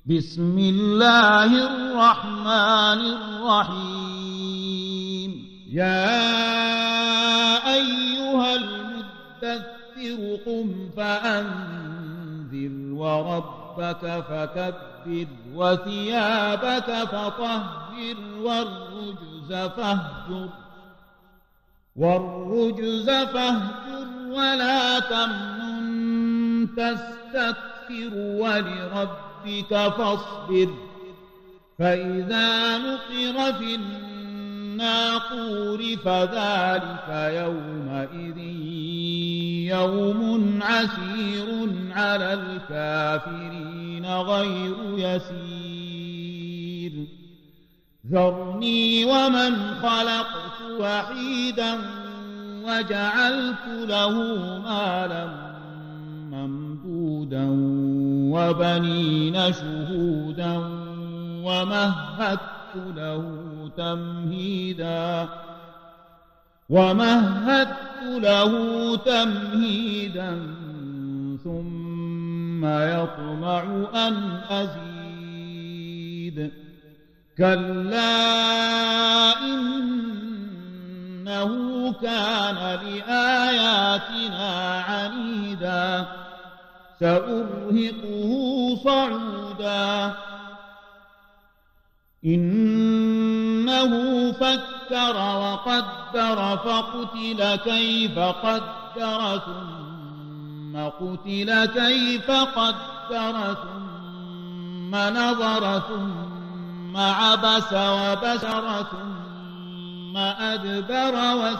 بسم الله الرحمن الرحيم يا أيها المدثر قم فأنذر وربك فكبر وثيابك فطهر والرجز فاهجر ولا تمنن تستكثر ولربك فاصبر فإذا نقر في الناقور فذلك يومئذ يوم عسير على الكافرين غير يسير ذرني ومن خلقت وحيدا وجعلت له مالا ممدودا وبنين شهودا ومهدت له تمهيدا ثم يطمع أن أزيد كلا إنه كان لآياتنا عنيدا سأرهقه صعودا إنه فكر وقدر فقتل كيف قدر ثم قتل كيف قدر ثم نظر ثم عبس وبشر ثم أدبر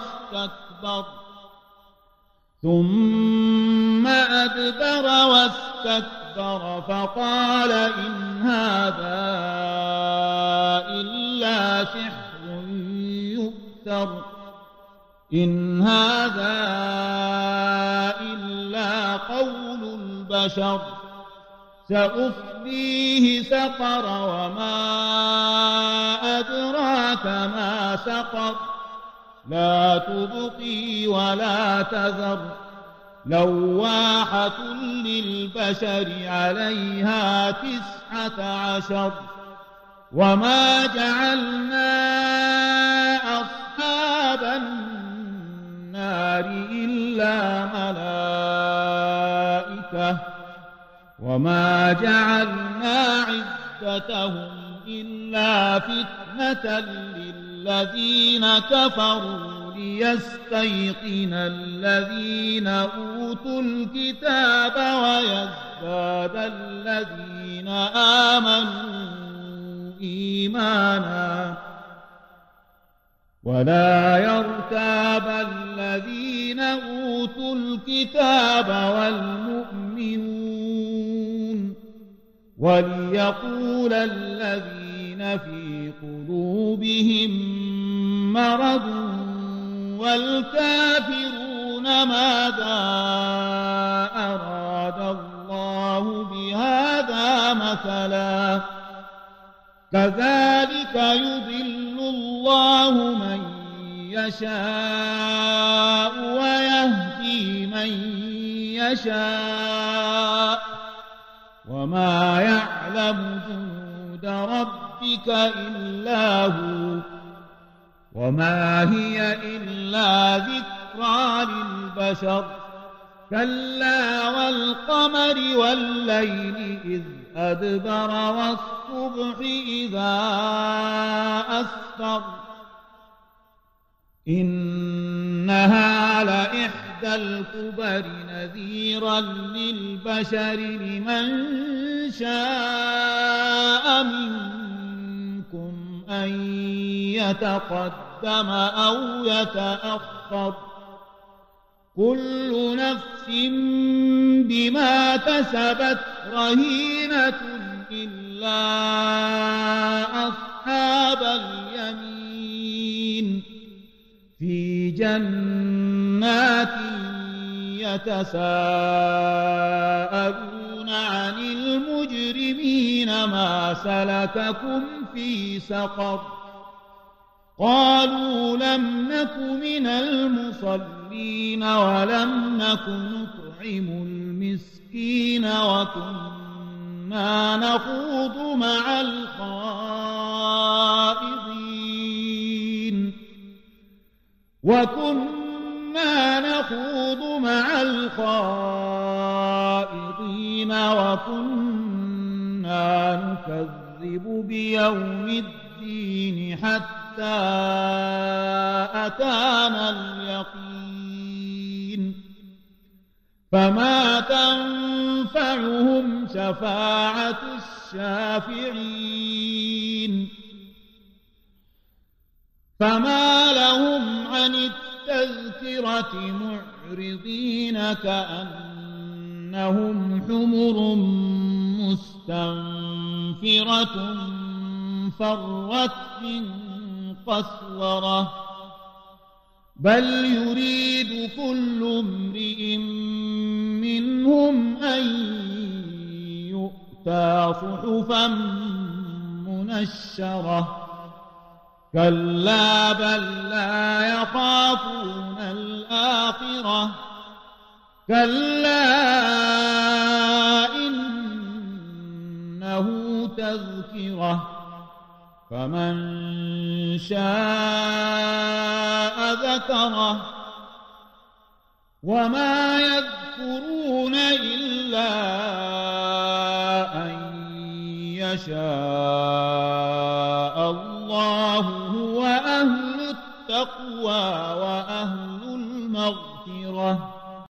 واستكبر فقال إن هذا إلا سحر يؤثر إن هذا إلا قول البشر سأصليه سقر وما أدراك ما سقر لا تبقي ولا تذر لواحة للبشر عليها 19 وما جعلنا أصحاب النار إلا ملائكة وما جعلنا عدتهم إلا فتنة للذين كفروا ليستيقن الذين أوتوا الكتاب ويزداد الذين آمنوا إيمانا ولا يرتاب الذين أوتوا الكتاب والمؤمنون وليقول الذين في قلوبهم مرض والكافرون ماذا أراد الله بهذا مثلا كذلك يضل الله من يشاء ويهدي من يشاء وما يعلم جنود ربك إلا هو وما هي إلا ذكرى للبشر كلا والقمر والليل إذ أدبر والصبح إذا أسفر إنها لإحدى الكبر نذيرا للبشر لمن شاء منكم أن يتقدم أو يتأخر كل نفس بما كسبت رهينة إلا أصحاب اليمين في جنات يتساءلون عن المجرمين ما سلككم في سقر قالوا لم نك من المصلين ولم نك نطعم المسكين وكنا وكنا نخوض مع الخائضين وكنا نكذب بيوم الدين حتى أتانا اليقين فما تنفعهم شفاعة الشافعين فما لهم عن التذكرة معرضين كأنهم حمر مستنفرة فرت من قسورة بل يريد كل امرئ منهم أن يؤتى صحفا منشرة كلا بل لا يخافون الآخرة كلا إنه تذكرة فمن شاء ذكره وما يذكرون إلا أن يشاء الله هو أهل التقوى وأهل المغفرة